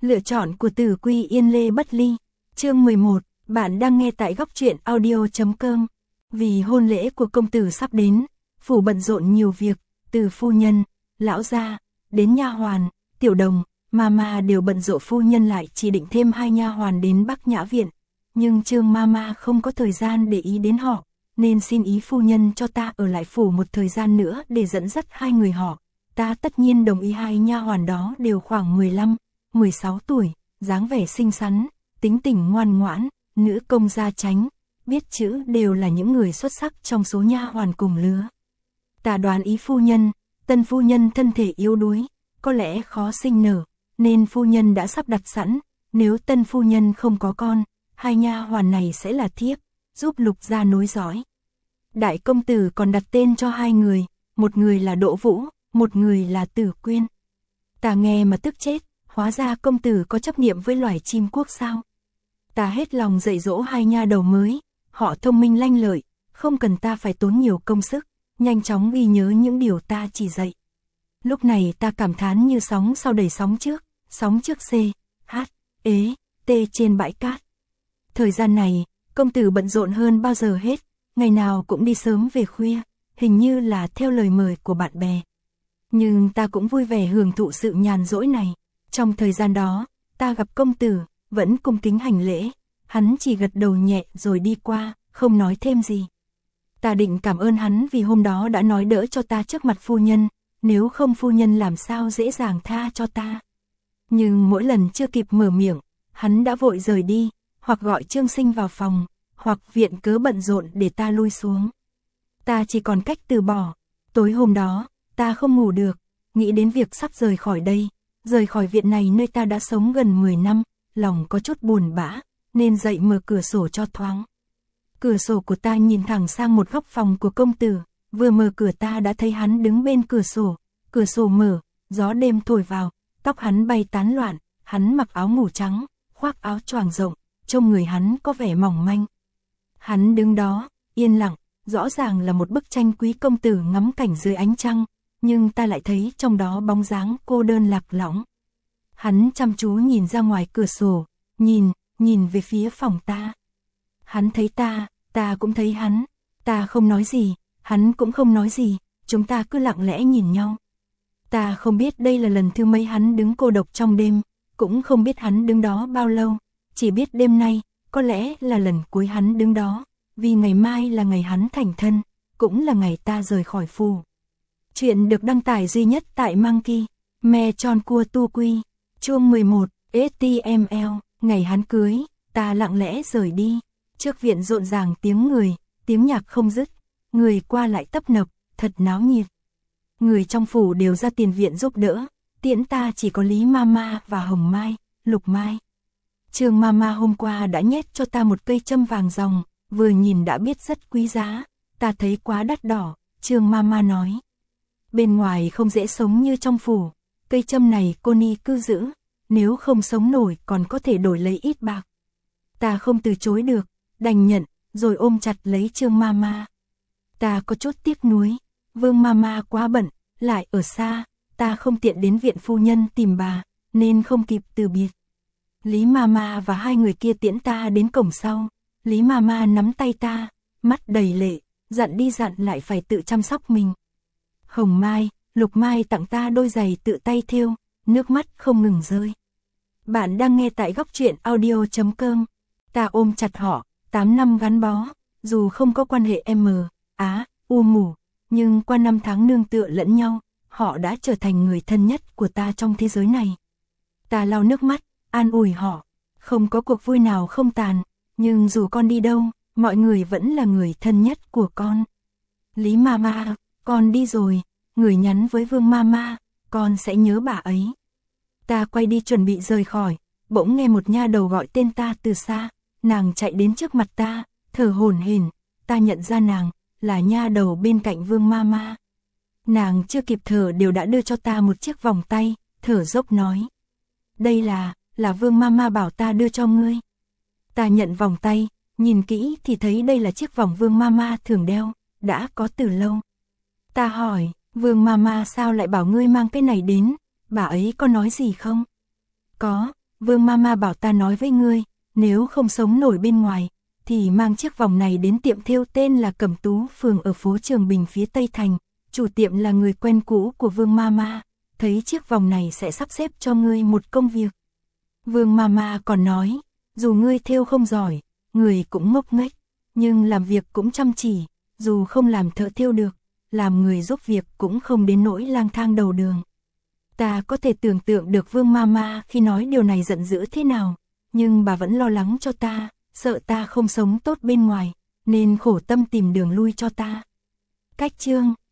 Lựa chọn của Tử Quy Yên Lê Bất Ly. Chương 11, bạn đang nghe tại góc truyện audio.com. Vì hôn lễ của công tử sắp đến, phủ bận rộn nhiều việc, từ phu nhân, lão gia, đến nha hoàn, tiểu đồng, mama đều bận rộn. Phu nhân lại chỉ định thêm 2 nha hoàn đến Bắc Nhã viện, nhưng Trương mama không có thời gian để ý đến họ, nên xin ý phu nhân cho ta ở lại phủ một thời gian nữa để dẫn dắt 2 người họ. Ta tất nhiên đồng ý. 2 nha hoàn đó đều khoảng 15, 16 tuổi, dáng vẻ xinh xắn, tính tình ngoan ngoãn, nữ công gia chánh, biết chữ, đều là những người xuất sắc trong số nha hoàn cùng lứa. Ta đoán ý phu nhân, tân phu nhân thân thể yếu đuối, có lẽ khó sinh nở, nên phu nhân đã sắp đặt sẵn, nếu tân phu nhân không có con, 2 nha hoàn này sẽ là thiếp, giúp Lục gia nối dõi. Đại công tử còn đặt tên cho 2 người, một người là Đỗ Vũ, một người là Tử Quyên. Ta nghe mà tức chết, hóa ra công tử có chấp niệm với loài chim quốc sao? Ta hết lòng dạy dỗ 2 nha đầu mới, họ thông minh lanh lợi, không cần ta phải tốn nhiều công sức, nhanh chóng ghi nhớ những điều ta chỉ dạy. Lúc này ta cảm thán như sóng sau đẩy sóng trước C, H, ế, T trên bãi cát. Thời gian này, công tử bận rộn hơn bao giờ hết, ngày nào cũng đi sớm về khuya, hình như là theo lời mời của bạn bè. Nhưng ta cũng vui vẻ hưởng thụ sự nhàn rỗi này. Trong thời gian đó, ta gặp công tử, vẫn cung kính hành lễ, hắn chỉ gật đầu nhẹ rồi đi qua, không nói thêm gì. Ta định cảm ơn hắn vì hôm đó đã nói đỡ cho ta trước mặt phu nhân, nếu không phu nhân làm sao dễ dàng tha cho ta. Nhưng mỗi lần chưa kịp mở miệng, hắn đã vội rời đi, hoặc gọi Trương Sinh vào phòng, hoặc viện cớ bận rộn để ta lui xuống. Ta chỉ còn cách từ bỏ. Tối hôm đó, ta không ngủ được, nghĩ đến việc sắp rời khỏi đây, rời khỏi viện này nơi ta đã sống gần 10 năm, lòng có chút buồn bã, nên dậy mở cửa sổ cho thoáng. Cửa sổ của ta nhìn thẳng sang một góc phòng của công tử, vừa mở cửa ta đã thấy hắn đứng bên cửa sổ mở, gió đêm thổi vào, tóc hắn bay tán loạn, hắn mặc áo ngủ trắng, khoác áo choàng rộng, trông người hắn có vẻ mỏng manh. Hắn đứng đó, yên lặng, rõ ràng là một bức tranh quý công tử ngắm cảnh dưới ánh trăng, nhưng ta lại thấy trong đó bóng dáng cô đơn lạc lõng. Hắn chăm chú nhìn ra ngoài cửa sổ, nhìn về phía phòng ta. Hắn thấy ta cũng thấy hắn, ta không nói gì, hắn cũng không nói gì, chúng ta cứ lặng lẽ nhìn nhau. Ta không biết đây là lần thứ mấy hắn đứng cô độc trong đêm, cũng không biết hắn đứng đó bao lâu, chỉ biết đêm nay, có lẽ là lần cuối hắn đứng đó, vì ngày mai là ngày hắn thành thân, cũng là ngày ta rời khỏi phủ. Chuyện được đăng tải duy nhất tại Monkey, Me Tròn Cua Tu Quy, chương 11, HTML, ngày hắn cưới, ta lặng lẽ rời đi. Trước viện rộn ràng tiếng người, tiếng nhạc không dứt, người qua lại tấp nập, thật náo nhiệt. Người trong phủ đều ra tiền viện giúp đỡ, tiễn ta chỉ có Lý Mama và Hồng Mai, Lục Mai. Trương Mama hôm qua đã nhét cho ta một cây châm vàng ròng, vừa nhìn đã biết rất quý giá, ta thấy quá đắt đỏ, Trương Mama nói. Bên ngoài không dễ sống như trong phủ, cây châm này cô Ni cứ giữ, nếu không sống nổi còn có thể đổi lấy ít bạc. Ta không từ chối được, đành nhận, rồi ôm chặt lấy Trương Mama. Ta có chút tiếc nuối, Vương Mama quá bận, lại ở xa, ta không tiện đến viện phu nhân tìm bà, nên không kịp từ biệt. Lý Mama và 2 người kia tiễn ta đến cổng sau, Lý Mama nắm tay ta, mắt đầy lệ, dặn đi dặn lại phải tự chăm sóc mình. Hồng Mai, Lục Mai tặng ta đôi giày tự tay thêu, nước mắt không ngừng rơi. Bạn đang nghe tại góc truyện audio.com. Ta ôm chặt họ, 8 năm gắn bó, dù không có quan hệ mủ, nhưng qua 5 tháng nương tựa lẫn nhau, họ đã trở thành người thân nhất của ta trong thế giới này. Ta lau nước mắt, an ủi họ, không có cuộc vui nào không tàn, nhưng dù con đi đâu, mọi người vẫn là người thân nhất của con. Lý Mama, con đi rồi, người nhắn với Vương Mama, con sẽ nhớ bà ấy. Ta quay đi chuẩn bị rời khỏi, bỗng nghe một nha đầu gọi tên ta từ xa, nàng chạy đến trước mặt ta, thở hổn hển, ta nhận ra nàng là nha đầu bên cạnh Vương Mama. Nàng chưa kịp thở đều đã đưa cho ta một chiếc vòng tay, thở dốc nói: "Đây là Vương Mama bảo ta đưa cho ngươi." Ta nhận vòng tay, nhìn kỹ thì thấy đây là chiếc vòng Vương Mama thường đeo, đã có từ lâu. Ta hỏi: "Vương Mama sao lại bảo ngươi mang cái này đến, bà ấy có nói gì không?" "Có." Vương Mama bảo ta nói với ngươi, nếu không sống nổi bên ngoài, thì mang chiếc vòng này đến tiệm thêu tên là Cẩm Tú Phường ở phố Trường Bình phía Tây Thành, chủ tiệm là người quen cũ của Vương Mama, thấy chiếc vòng này sẽ sắp xếp cho ngươi một công việc. Vương Mama còn nói, dù ngươi thêu không giỏi, người cũng ngốc nghếch, nhưng làm việc cũng chăm chỉ, dù không làm thợ thêu được, làm người giúp việc cũng không đến nỗi lang thang đầu đường. Ta có thể tưởng tượng được Vương Mama khi nói điều này giận dữ thế nào, nhưng bà vẫn lo lắng cho ta, sợ ta không sống tốt bên ngoài, nên khổ tâm tìm đường lui cho ta. Cách chương